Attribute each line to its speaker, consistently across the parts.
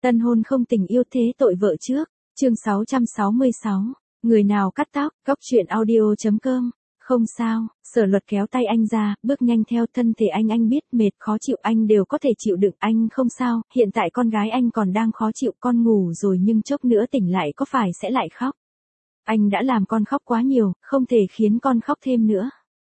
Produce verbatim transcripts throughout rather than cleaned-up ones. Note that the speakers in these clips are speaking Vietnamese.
Speaker 1: Tân hôn không tình yêu thế tội vợ trước, chương sáu trăm sáu mươi sáu, người nào cắt tóc, góc chuyện audio.com, không sao, Sở Luật kéo tay anh ra, bước nhanh theo thân thể anh anh biết mệt khó chịu anh đều có thể chịu đựng anh không sao, hiện tại con gái anh còn đang khó chịu con ngủ rồi nhưng chốc nữa tỉnh lại có phải sẽ lại khóc. Anh đã làm con khóc quá nhiều, không thể khiến con khóc thêm nữa.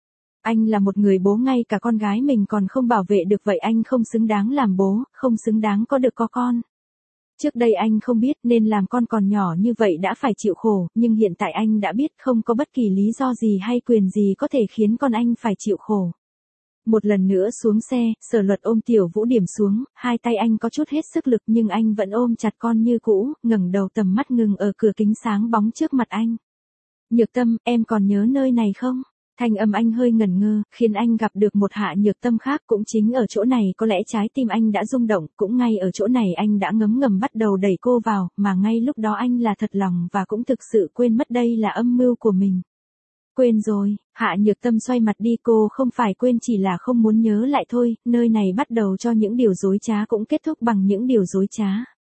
Speaker 1: Anh là một người bố ngay cả con gái mình còn không bảo vệ được vậy anh không xứng đáng làm bố, không xứng đáng có được có con. Trước đây anh không biết nên làm con còn nhỏ như vậy đã phải chịu khổ, nhưng hiện tại anh đã biết không có bất kỳ lý do gì hay quyền gì có thể khiến con anh phải chịu khổ. Một lần nữa xuống xe, Sở Luật ôm Tiểu Vũ Điểm xuống, hai tay anh có chút hết sức lực nhưng anh vẫn ôm chặt con như cũ, ngẩng đầu tầm mắt ngừng ở cửa kính sáng bóng trước mặt anh. Nhược Tâm, em còn nhớ nơi này không? Thanh âm anh hơi ngẩn ngơ, khiến anh gặp được một Hạ Nhược Tâm khác cũng chính ở chỗ này có lẽ trái tim anh đã rung động, cũng ngay ở chỗ này anh đã ngấm ngầm bắt đầu đẩy cô vào, mà ngay lúc đó anh là thật lòng và cũng thực sự quên mất đây là âm mưu của mình. Quên rồi, Hạ Nhược Tâm xoay mặt đi cô không phải quên chỉ là không muốn nhớ lại thôi, nơi này bắt đầu cho những điều dối trá cũng kết thúc bằng những điều dối trá.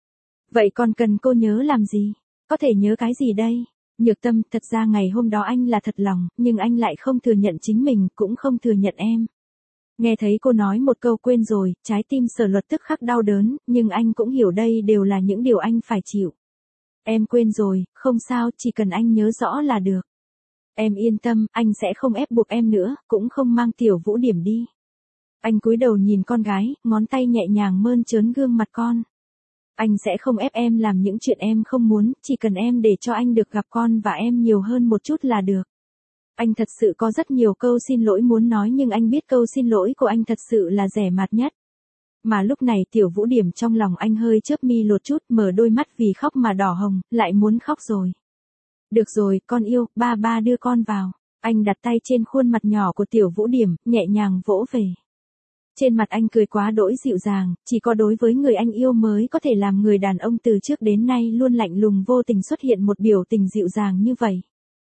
Speaker 1: Vậy còn cần cô nhớ làm gì? Có thể nhớ cái gì đây? Nhược Tâm, thật ra ngày hôm đó anh là thật lòng, nhưng anh lại không thừa nhận chính mình, cũng không thừa nhận em. Nghe thấy cô nói một câu quên rồi, trái tim Sở Luật tức khắc đau đớn, nhưng anh cũng hiểu đây đều là những điều anh phải chịu. Em quên rồi, không sao, chỉ cần anh nhớ rõ là được. Em yên tâm, anh sẽ không ép buộc em nữa, cũng không mang Tiểu Vũ Điểm đi. Anh cúi đầu nhìn con gái, ngón tay nhẹ nhàng mơn trớn gương mặt con. Anh sẽ không ép em làm những chuyện em không muốn, chỉ cần em để cho anh được gặp con và em nhiều hơn một chút là được. Anh thật sự có rất nhiều câu xin lỗi muốn nói nhưng anh biết câu xin lỗi của anh thật sự là rẻ mạt nhất. Mà lúc này Tiểu Vũ Điểm trong lòng anh hơi chớp mi lột chút, mở đôi mắt vì khóc mà đỏ hồng, lại muốn khóc rồi. Được rồi, con yêu, ba ba đưa con vào. Anh đặt tay trên khuôn mặt nhỏ của Tiểu Vũ Điểm, nhẹ nhàng vỗ về. Trên mặt anh cười quá đỗi dịu dàng, chỉ có đối với người anh yêu mới có thể làm người đàn ông từ trước đến nay luôn lạnh lùng vô tình xuất hiện một biểu tình dịu dàng như vậy.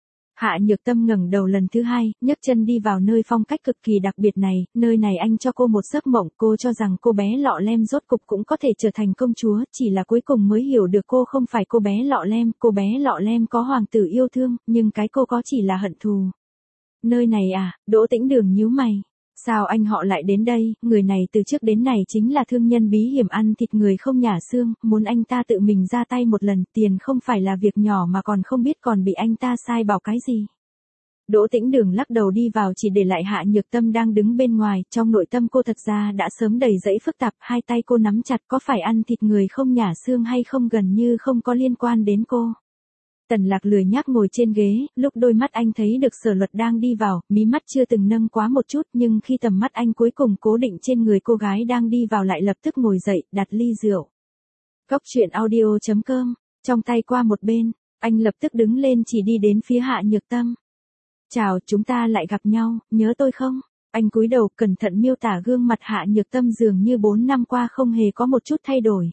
Speaker 1: Hạ Nhược Tâm ngẩng đầu lần thứ hai, nhấc chân đi vào nơi phong cách cực kỳ đặc biệt này, nơi này anh cho cô một giấc mộng, cô cho rằng cô bé lọ lem rốt cục cũng có thể trở thành công chúa, chỉ là cuối cùng mới hiểu được cô không phải cô bé lọ lem, cô bé lọ lem có hoàng tử yêu thương, nhưng cái cô có chỉ là hận thù. Nơi này à, Đỗ Tĩnh Đường nhíu mày. Sao anh họ lại đến đây, người này từ trước đến này chính là thương nhân bí hiểm ăn thịt người không nhả xương, muốn anh ta tự mình ra tay một lần, tiền không phải là việc nhỏ mà còn không biết còn bị anh ta sai bảo cái gì. Đỗ Tĩnh Đường lắc đầu đi vào chỉ để lại Hạ Nhược Tâm đang đứng bên ngoài, trong nội tâm cô thật ra đã sớm đầy dẫy phức tạp, hai tay cô nắm chặt có phải ăn thịt người không nhả xương hay không gần như không có liên quan đến cô. Tần Lạc lười nhác ngồi trên ghế, lúc đôi mắt anh thấy được Sở Luật đang đi vào, mí mắt chưa từng nâng quá một chút nhưng khi tầm mắt anh cuối cùng cố định trên người cô gái đang đi vào lại lập tức ngồi dậy, đặt ly rượu. Góc chuyện audio.com, trong tay qua một bên, anh lập tức đứng lên chỉ đi đến phía Hạ Nhược Tâm. Chào, chúng ta lại gặp nhau, nhớ tôi không? Anh cúi đầu cẩn thận miêu tả gương mặt Hạ Nhược Tâm dường như bốn năm qua không hề có một chút thay đổi.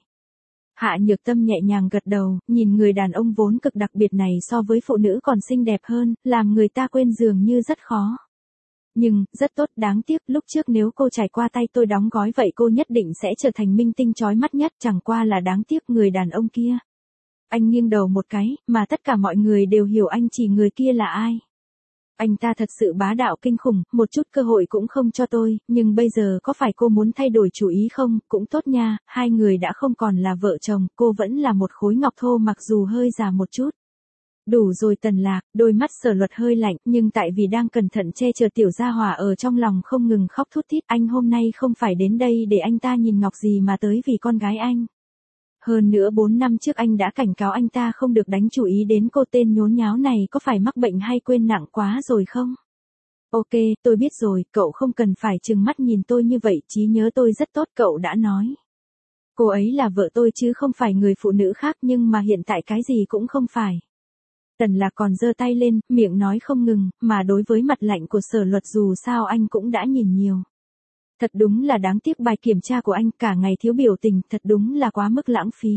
Speaker 1: Hạ Nhược Tâm nhẹ nhàng gật đầu, nhìn người đàn ông vốn cực đặc biệt này so với phụ nữ còn xinh đẹp hơn, làm người ta quên dường như rất khó. Nhưng, rất tốt, đáng tiếc, lúc trước nếu cô trải qua tay tôi đóng gói vậy cô nhất định sẽ trở thành minh tinh chói mắt nhất, chẳng qua là đáng tiếc người đàn ông kia. Anh nghiêng đầu một cái, mà tất cả mọi người đều hiểu anh chỉ người kia là ai. Anh ta thật sự bá đạo kinh khủng, một chút cơ hội cũng không cho tôi, nhưng bây giờ có phải cô muốn thay đổi chủ ý không, cũng tốt nha, hai người đã không còn là vợ chồng, cô vẫn là một khối ngọc thô mặc dù hơi già một chút. Đủ rồi Tần Lạc, đôi mắt Sở Luật hơi lạnh, nhưng tại vì đang cẩn thận che chở tiểu gia hỏa ở trong lòng không ngừng khóc thút thít, anh hôm nay không phải đến đây để anh ta nhìn ngọc gì mà tới vì con gái anh. Hơn nữa bốn năm trước anh đã cảnh cáo anh ta không được đánh chú ý đến cô tên nhốn nháo này có phải mắc bệnh hay quên nặng quá rồi không? Ok, tôi biết rồi, cậu không cần phải trừng mắt nhìn tôi như vậy, trí nhớ tôi rất tốt cậu đã nói. Cô ấy là vợ tôi chứ không phải người phụ nữ khác nhưng mà hiện tại cái gì cũng không phải. Tần Lạc còn giơ tay lên, miệng nói không ngừng, mà đối với mặt lạnh của Sở Luật dù sao anh cũng đã nhìn nhiều. Thật đúng là đáng tiếc bài kiểm tra của anh cả ngày thiếu biểu tình, thật đúng là quá mức lãng phí.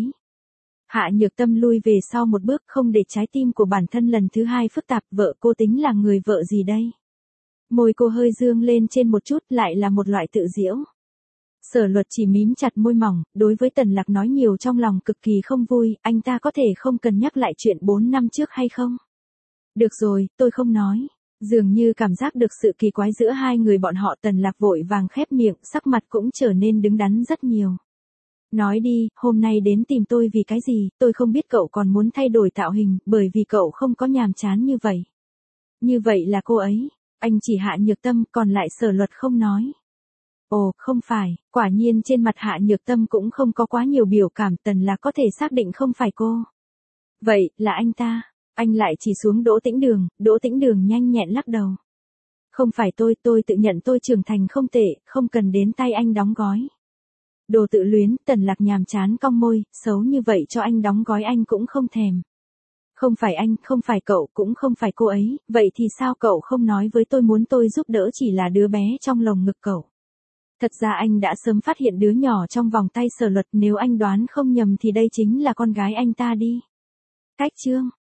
Speaker 1: Hạ Nhược Tâm lui về sau một bước không để trái tim của bản thân lần thứ hai phức tạp, vợ cô tính là người vợ gì đây? Môi cô hơi dương lên trên một chút lại là một loại tự giễu. Sở Luật chỉ mím chặt môi mỏng, đối với Tần Lạc nói nhiều trong lòng cực kỳ không vui, anh ta có thể không cần nhắc lại chuyện bốn năm trước hay không? Được rồi, tôi không nói. Dường như cảm giác được sự kỳ quái giữa hai người bọn họ, Tần Lạc vội vàng khép miệng, sắc mặt cũng trở nên đứng đắn rất nhiều. Nói đi, hôm nay đến tìm tôi vì cái gì, tôi không biết cậu còn muốn thay đổi tạo hình, bởi vì cậu không có nhàm chán như vậy. Như vậy là cô ấy, anh chỉ Hạ Nhược Tâm, còn lại Sở Luật không nói. Ồ, không phải, quả nhiên trên mặt Hạ Nhược Tâm cũng không có quá nhiều biểu cảm, Tần Lạc có thể xác định không phải cô. Vậy, là anh ta. Anh lại chỉ xuống Đỗ Tĩnh Đường, Đỗ Tĩnh Đường nhanh nhẹn lắc đầu. Không phải tôi, tôi tự nhận tôi trưởng thành không tệ, không cần đến tay anh đóng gói. Đồ tự luyến, Tần Lạc nhàm chán cong môi, xấu như vậy cho anh đóng gói anh cũng không thèm. Không phải anh, không phải cậu, cũng không phải cô ấy, vậy thì sao cậu không nói với tôi muốn tôi giúp đỡ chỉ là đứa bé trong lồng ngực cậu. Thật ra anh đã sớm phát hiện đứa nhỏ trong vòng tay Sở Luật, nếu anh đoán không nhầm thì đây chính là con gái anh ta đi. Cách chương